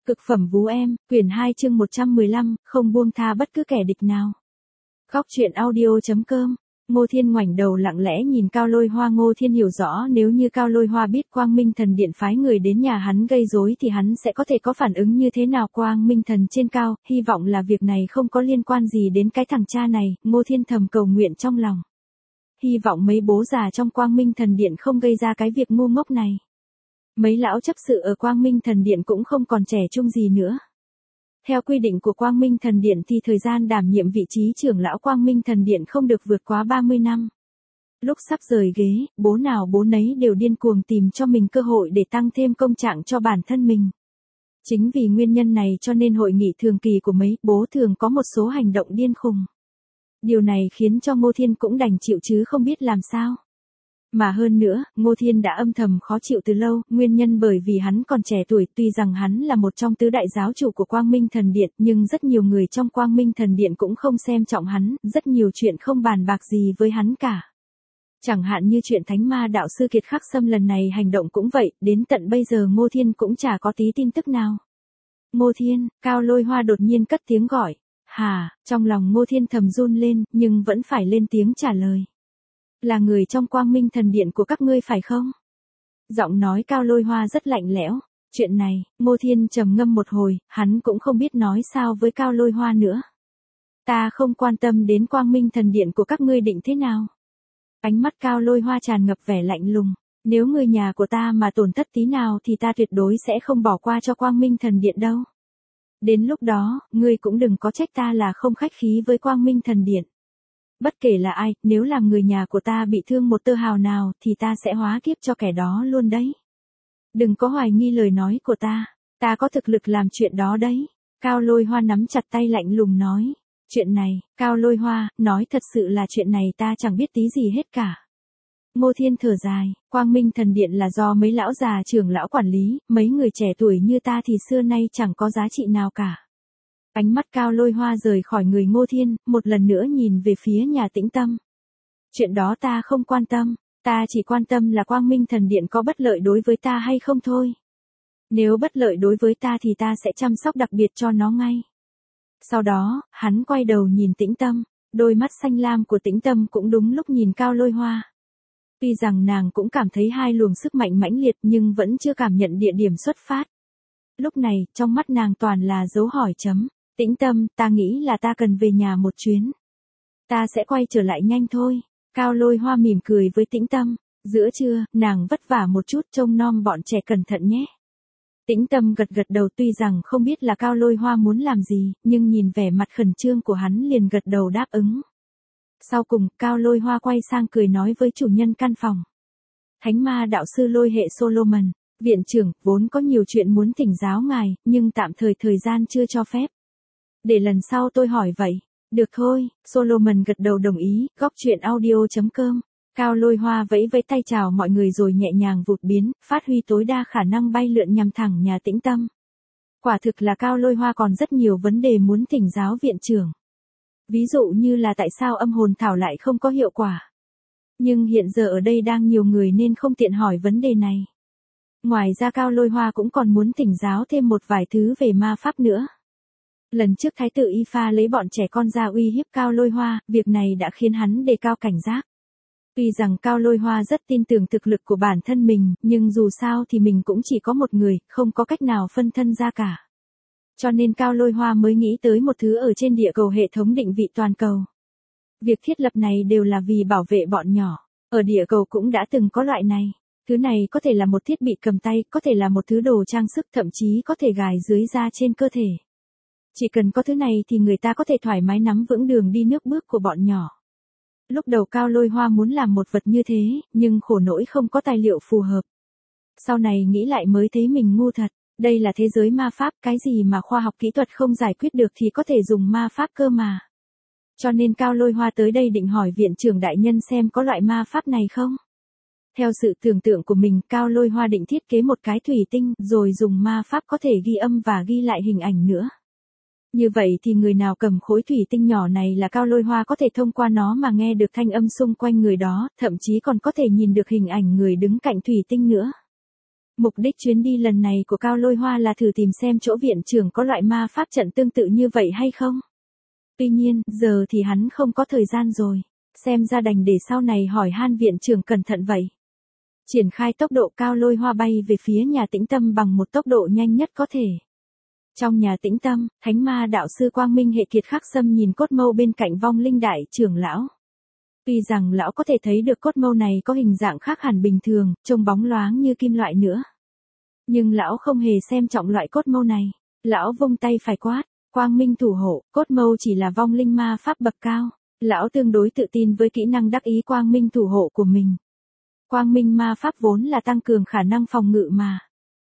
Cực phẩm vú em, quyển 2 chương 115, không buông tha bất cứ kẻ địch nào. Góc truyện audio.com. Ngô Thiên ngoảnh đầu lặng lẽ nhìn Cao Lôi Hoa. Ngô Thiên hiểu rõ nếu như Cao Lôi Hoa biết Quang Minh Thần Điện phái người đến nhà hắn gây rối thì hắn sẽ có thể có phản ứng như thế nào. Quang Minh Thần trên cao, hy vọng là việc này không có liên quan gì đến cái thằng cha này. Ngô Thiên thầm cầu nguyện trong lòng. Hy vọng mấy bố già trong Quang Minh Thần Điện không gây ra cái việc ngu ngốc này. Mấy lão chấp sự ở Quang Minh Thần Điện cũng không còn trẻ trung gì nữa. Theo quy định của Quang Minh Thần Điện thì thời gian đảm nhiệm vị trí trưởng lão Quang Minh Thần Điện không được vượt quá 30 năm. Lúc sắp rời ghế, bố nào bố nấy đều điên cuồng tìm cho mình cơ hội để tăng thêm công trạng cho bản thân mình. Chính vì nguyên nhân này cho nên hội nghị thường kỳ của mấy bố thường có một số hành động điên khùng. Điều này khiến cho Ngô Thiên cũng đành chịu chứ không biết làm sao. Mà hơn nữa, Ngô Thiên đã âm thầm khó chịu từ lâu, nguyên nhân bởi vì hắn còn trẻ tuổi. Tuy rằng hắn là một trong tứ đại giáo chủ của Quang Minh Thần Điện, nhưng rất nhiều người trong Quang Minh Thần Điện cũng không xem trọng hắn, rất nhiều chuyện không bàn bạc gì với hắn cả. Chẳng hạn như chuyện Thánh Ma đạo sư Kiệt Khắc Sâm lần này hành động cũng vậy, đến tận bây giờ Ngô Thiên cũng chả có tí tin tức nào. Ngô Thiên, Cao Lôi Hoa đột nhiên cất tiếng gọi. Hà, trong lòng Ngô Thiên thầm run lên, nhưng vẫn phải lên tiếng trả lời. Là người trong Quang Minh Thần Điện của các ngươi phải không? Giọng nói Cao Lôi Hoa rất lạnh lẽo. Chuyện này, Ngô Thiên trầm ngâm một hồi, hắn cũng không biết nói sao với Cao Lôi Hoa nữa. Ta không quan tâm đến Quang Minh Thần Điện của các ngươi định thế nào. Ánh mắt Cao Lôi Hoa tràn ngập vẻ lạnh lùng. Nếu người nhà của ta mà tổn thất tí nào thì ta tuyệt đối sẽ không bỏ qua cho Quang Minh Thần Điện đâu. Đến lúc đó, ngươi cũng đừng có trách ta là không khách khí với Quang Minh Thần Điện. Bất kể là ai, nếu làm người nhà của ta bị thương một tơ hào nào thì ta sẽ hóa kiếp cho kẻ đó luôn đấy. Đừng có hoài nghi lời nói của ta có thực lực làm chuyện đó đấy. Cao Lôi Hoa nắm chặt tay lạnh lùng nói. Chuyện này, Cao Lôi Hoa, nói thật sự là chuyện này ta chẳng biết tí gì hết cả. Ngô Thiên thở dài, Quang Minh Thần Điện là do mấy lão già trưởng lão quản lý, mấy người trẻ tuổi như ta thì xưa nay chẳng có giá trị nào cả. Ánh mắt Cao Lôi Hoa rời khỏi người Ngô Thiên, một lần nữa nhìn về phía nhà Tĩnh Tâm. Chuyện đó ta không quan tâm, ta chỉ quan tâm là Quang Minh Thần Điện có bất lợi đối với ta hay không thôi. Nếu bất lợi đối với ta thì ta sẽ chăm sóc đặc biệt cho nó ngay. Sau đó, hắn quay đầu nhìn Tĩnh Tâm, đôi mắt xanh lam của Tĩnh Tâm cũng đúng lúc nhìn Cao Lôi Hoa. Tuy rằng nàng cũng cảm thấy hai luồng sức mạnh mãnh liệt nhưng vẫn chưa cảm nhận địa điểm xuất phát. Lúc này, trong mắt nàng toàn là dấu hỏi chấm. Tĩnh Tâm, ta nghĩ là ta cần về nhà một chuyến. Ta sẽ quay trở lại nhanh thôi. Cao Lôi Hoa mỉm cười với Tĩnh Tâm. Giữa trưa, nàng vất vả một chút trông nom bọn trẻ cẩn thận nhé. Tĩnh Tâm gật gật đầu, tuy rằng không biết là Cao Lôi Hoa muốn làm gì, nhưng nhìn vẻ mặt khẩn trương của hắn liền gật đầu đáp ứng. Sau cùng, Cao Lôi Hoa quay sang cười nói với chủ nhân căn phòng. Thánh Ma đạo sư Lôi Hệ Solomon, viện trưởng, vốn có nhiều chuyện muốn thỉnh giáo ngài, nhưng tạm thời gian chưa cho phép. Để lần sau tôi hỏi vậy. Được thôi, Solomon gật đầu đồng ý. Góc truyện audio.com. Cao Lôi Hoa vẫy vẫy tay chào mọi người rồi nhẹ nhàng vụt biến, phát huy tối đa khả năng bay lượn nhằm thẳng nhà Tĩnh Tâm. Quả thực là Cao Lôi Hoa còn rất nhiều vấn đề muốn thỉnh giáo viện trưởng. Ví dụ như là tại sao âm hồn thảo lại không có hiệu quả. Nhưng hiện giờ ở đây đang nhiều người nên không tiện hỏi vấn đề này. Ngoài ra Cao Lôi Hoa cũng còn muốn thỉnh giáo thêm một vài thứ về ma pháp nữa. Lần trước Thái tử Y Pha lấy bọn trẻ con ra uy hiếp Cao Lôi Hoa, việc này đã khiến hắn đề cao cảnh giác. Tuy rằng Cao Lôi Hoa rất tin tưởng thực lực của bản thân mình, nhưng dù sao thì mình cũng chỉ có một người, không có cách nào phân thân ra cả. Cho nên Cao Lôi Hoa mới nghĩ tới một thứ ở trên địa cầu hệ thống định vị toàn cầu. Việc thiết lập này đều là vì bảo vệ bọn nhỏ. Ở địa cầu cũng đã từng có loại này. Thứ này có thể là một thiết bị cầm tay, có thể là một thứ đồ trang sức, thậm chí có thể gài dưới da trên cơ thể. Chỉ cần có thứ này thì người ta có thể thoải mái nắm vững đường đi nước bước của bọn nhỏ. Lúc đầu Cao Lôi Hoa muốn làm một vật như thế, nhưng khổ nỗi không có tài liệu phù hợp. Sau này nghĩ lại mới thấy mình ngu thật. Đây là thế giới ma pháp, cái gì mà khoa học kỹ thuật không giải quyết được thì có thể dùng ma pháp cơ mà. Cho nên Cao Lôi Hoa tới đây định hỏi viện trưởng đại nhân xem có loại ma pháp này không. Theo sự tưởng tượng của mình, Cao Lôi Hoa định thiết kế một cái thủy tinh, rồi dùng ma pháp có thể ghi âm và ghi lại hình ảnh nữa. Như vậy thì người nào cầm khối thủy tinh nhỏ này là Cao Lôi Hoa có thể thông qua nó mà nghe được thanh âm xung quanh người đó, thậm chí còn có thể nhìn được hình ảnh người đứng cạnh thủy tinh nữa. Mục đích chuyến đi lần này của Cao Lôi Hoa là thử tìm xem chỗ viện trưởng có loại ma pháp trận tương tự như vậy hay không. Tuy nhiên, giờ thì hắn không có thời gian rồi. Xem ra đành để sau này hỏi han viện trưởng cẩn thận vậy. Triển khai tốc độ, Cao Lôi Hoa bay về phía nhà Tĩnh Tâm bằng một tốc độ nhanh nhất có thể. Trong nhà Tĩnh Tâm, Thánh Ma đạo sư Quang Minh hệ Kiệt Khắc Sâm nhìn cốt mâu bên cạnh Vong Linh đại trưởng lão. Tuy rằng lão có thể thấy được cốt mâu này có hình dạng khác hẳn bình thường, trông bóng loáng như kim loại nữa. Nhưng lão không hề xem trọng loại cốt mâu này. Lão vung tay phải quát, Quang Minh thủ hộ, cốt mâu chỉ là vong linh ma pháp bậc cao. Lão tương đối tự tin với kỹ năng đắc ý Quang Minh thủ hộ của mình. Quang Minh ma pháp vốn là tăng cường khả năng phòng ngự mà.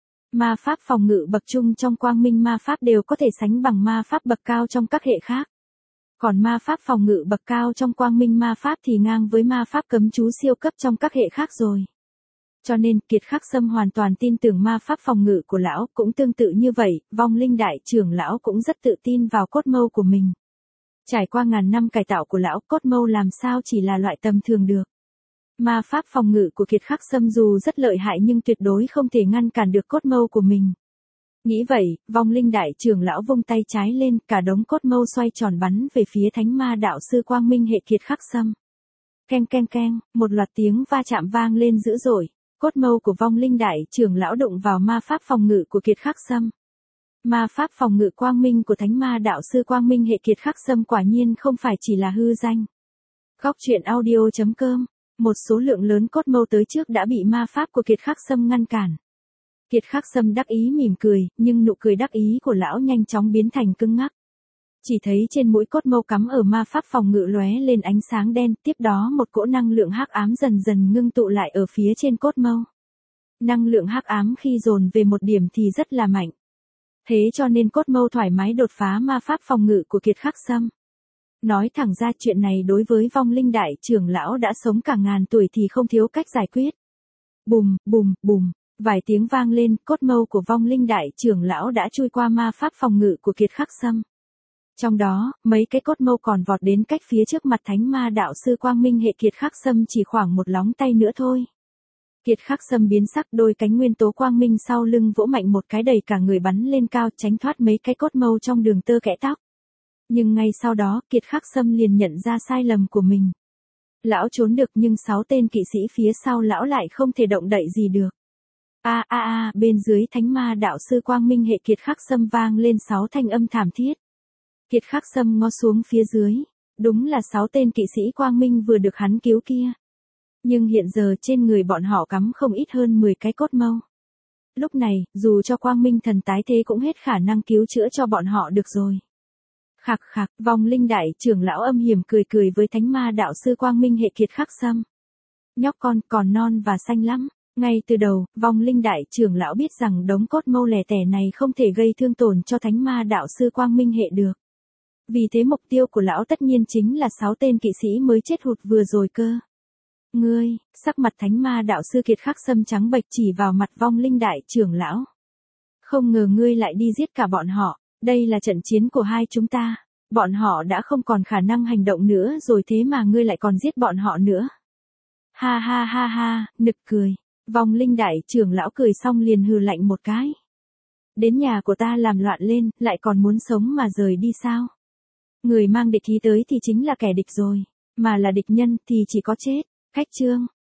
Ma pháp phòng ngự bậc trung trong Quang Minh ma pháp đều có thể sánh bằng ma pháp bậc cao trong các hệ khác. Còn ma pháp phòng ngự bậc cao trong Quang Minh ma pháp thì ngang với ma pháp cấm chú siêu cấp trong các hệ khác rồi. Cho nên, Kiệt Khắc Sâm hoàn toàn tin tưởng ma pháp phòng ngự của lão, cũng tương tự như vậy, Vong Linh đại trưởng lão cũng rất tự tin vào cốt mâu của mình. Trải qua ngàn năm cải tạo của lão, cốt mâu làm sao chỉ là loại tầm thường được. Ma pháp phòng ngự của Kiệt Khắc Sâm dù rất lợi hại nhưng tuyệt đối không thể ngăn cản được cốt mâu của mình. Nghĩ vậy, Vong Linh đại trưởng lão vung tay trái lên, cả đống cốt mâu xoay tròn bắn về phía Thánh Ma đạo sư Quang Minh hệ Kiệt Khắc Sâm. Keng keng keng, một loạt tiếng va chạm vang lên dữ dội. Cốt mâu của Vong Linh đại trưởng lão đụng vào ma pháp phòng ngự của Kiệt Khắc Sâm. Ma pháp phòng ngự Quang Minh của Thánh Ma đạo sư Quang Minh hệ Kiệt Khắc Sâm quả nhiên không phải chỉ là hư danh. Góc truyện audio.com. Một số lượng lớn cốt mâu tới trước đã bị ma pháp của Kiệt Khắc Sâm ngăn cản. Kiệt Khắc Sâm đắc ý mỉm cười, nhưng nụ cười đắc ý của lão nhanh chóng biến thành cứng ngắc. Chỉ thấy trên mũi cốt mâu cắm ở ma pháp phòng ngự lóe lên ánh sáng đen, tiếp đó một cỗ năng lượng hắc ám dần dần ngưng tụ lại ở phía trên cốt mâu. Năng lượng hắc ám khi dồn về một điểm thì rất là mạnh. Thế cho nên cốt mâu thoải mái đột phá ma pháp phòng ngự của Kiệt Khắc Sâm. Nói thẳng ra chuyện này đối với Vong Linh đại trưởng lão đã sống cả ngàn tuổi thì không thiếu cách giải quyết. Bùm, bùm, bùm, vài tiếng vang lên, cốt mâu của Vong Linh đại trưởng lão đã chui qua ma pháp phòng ngự của Kiệt Khắc Sâm. Trong đó, mấy cái cốt mâu còn vọt đến cách phía trước mặt Thánh Ma đạo sư Quang Minh hệ Kiệt Khắc Sâm chỉ khoảng một lóng tay nữa thôi. Kiệt Khắc Sâm biến sắc, đôi cánh nguyên tố quang minh sau lưng vỗ mạnh một cái đẩy cả người bắn lên cao, tránh thoát mấy cái cốt mâu trong đường tơ kẽ tóc. Nhưng ngay sau đó, Kiệt Khắc Sâm liền nhận ra sai lầm của mình. Lão trốn được nhưng 6 tên kỵ sĩ phía sau lão lại không thể động đậy gì được. Bên dưới Thánh Ma đạo sư Quang Minh hệ Kiệt Khắc Sâm vang lên 6 thanh âm thảm thiết. Kiệt Khắc Sâm ngó xuống phía dưới, đúng là 6 tên kỵ sĩ Quang Minh vừa được hắn cứu kia. Nhưng hiện giờ trên người bọn họ cắm không ít hơn 10 cái cốt mâu. Lúc này, dù cho Quang Minh thần tái thế cũng hết khả năng cứu chữa cho bọn họ được rồi. Khạc khạc, Vong Linh đại trưởng lão âm hiểm cười cười với Thánh Ma đạo sư Quang Minh hệ Kiệt Khắc Sâm. Nhóc con còn non và xanh lắm. Ngay từ đầu, Vong Linh đại trưởng lão biết rằng đống cốt mâu lẻ tẻ này không thể gây thương tổn cho Thánh Ma đạo sư Quang Minh hệ được. Vì thế mục tiêu của lão tất nhiên chính là 6 tên kỵ sĩ mới chết hụt vừa rồi cơ. Ngươi, sắc mặt Thánh Ma đạo sư Kiệt Khắc Sâm trắng bệch chỉ vào mặt Vong Linh đại trưởng lão. Không ngờ ngươi lại đi giết cả bọn họ, đây là trận chiến của hai chúng ta. Bọn họ đã không còn khả năng hành động nữa rồi thế mà ngươi lại còn giết bọn họ nữa. Ha ha ha ha, nực cười. Vong Linh đại trưởng lão cười xong liền hừ lạnh một cái. Đến nhà của ta làm loạn lên, lại còn muốn sống mà rời đi sao? Người mang địch ý tới thì chính là kẻ địch rồi, mà là địch nhân thì chỉ có chết. Khách chương.